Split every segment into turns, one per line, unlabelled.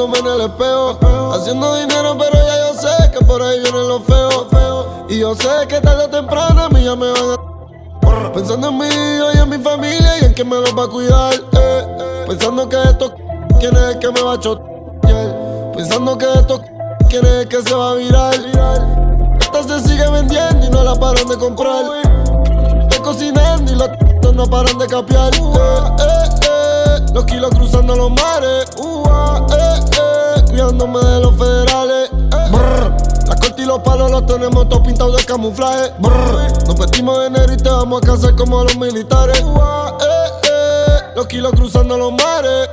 mirándome en el espejo. Haciendo dinero, pero ya yo sé que por ahí vienen los feos. Y yo sé que tarde o temprano a mí ya me van a... Pensando en mí y en mi familia y en quién me los va a cuidar. Pensando que esto, quién es el que me va a chotear. Pensando que esto, quién es el que se va a virar. Esta se sigue vendiendo y no la paran de comprar. Estoy cocinando y los no paran de capear. Los kilos cruzando los mares. Cuidándome de los federales. La corte y los palos los tenemos todos pintados de camuflaje. Nos vestimos de negro y te vamos a casar como los militares. Los kilos cruzando los mares.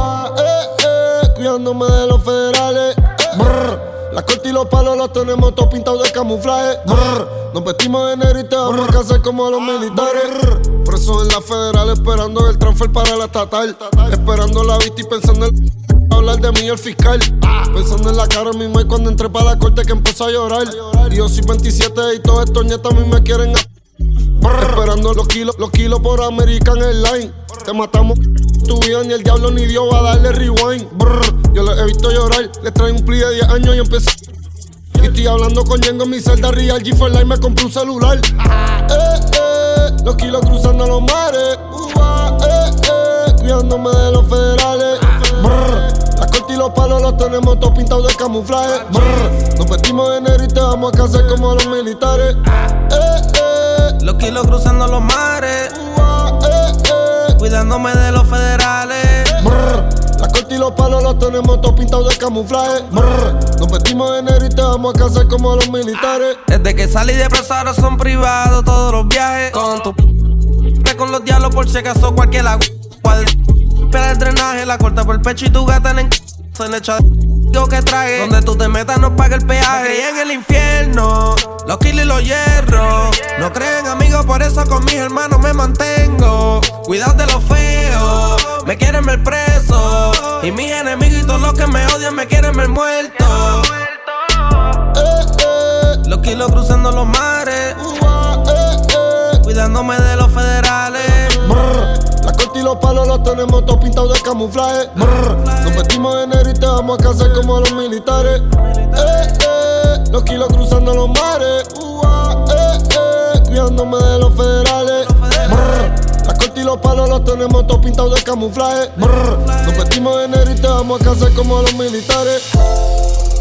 Cuidándome de los federales. La corte y los palos los tenemos todos pintados de camuflaje. Nos vestimos de negro y te vamos a casar como los militares. Preso en la federal esperando el transfer para la estatal. Esperando la vista y pensando en hablar de mí el fiscal. Pensando en la cara de mi madre cuando entré para la corte que empezó a llorar. Y yo soy 27 y todos estos nietos a mí me quieren esperando los kilos por American Airlines. Te matamos tu vida, ni el diablo ni Dios va a darle rewind. Yo les he visto llorar, les trae un pli de 10 años y empecé. Y estoy hablando con Yengo en mi celda real. G4 Life me compré un celular. Los kilos cruzando los mares. Cuidándome de los federales. La corte y los palos los tenemos todos pintados de camuflaje. Nos vestimos de negro y te vamos a casar como los militares.
Los kilos cruzando los mares. Cuidándome de los federales.
La corte y los palos los tenemos todos pintados de camuflaje. Nos vestimos de negro y te vamos a casar como los militares.
Desde que salí de preso ahora son privados todos los viajes. Con tu con los diablos por si acaso cualquier agua. Espera el drenaje, la corta por el pecho y tu gata en se le echa de que traje. Donde tú te metas no paga el peaje. Me crié en el infierno, los kilos y los hierros. No creen amigos, por eso con mis hermanos me mantengo. Cuidado de los feos, me quieren ver preso. Y mis enemigos y todos los que me odian me quieren ver muerto. Los kilos cruzando los mares. Cuidándome de los federales.
La corte y los palos los tenemos todos pintados de camuflaje. Nos vestimos de negro y te vamos a casar como los militares. Los kilos cruzando los mares. Cuidándome de los federales. La corte y los palos los tenemos todos pintados de camuflaje. Nos vestimos de negro y te vamos a casar como los militares.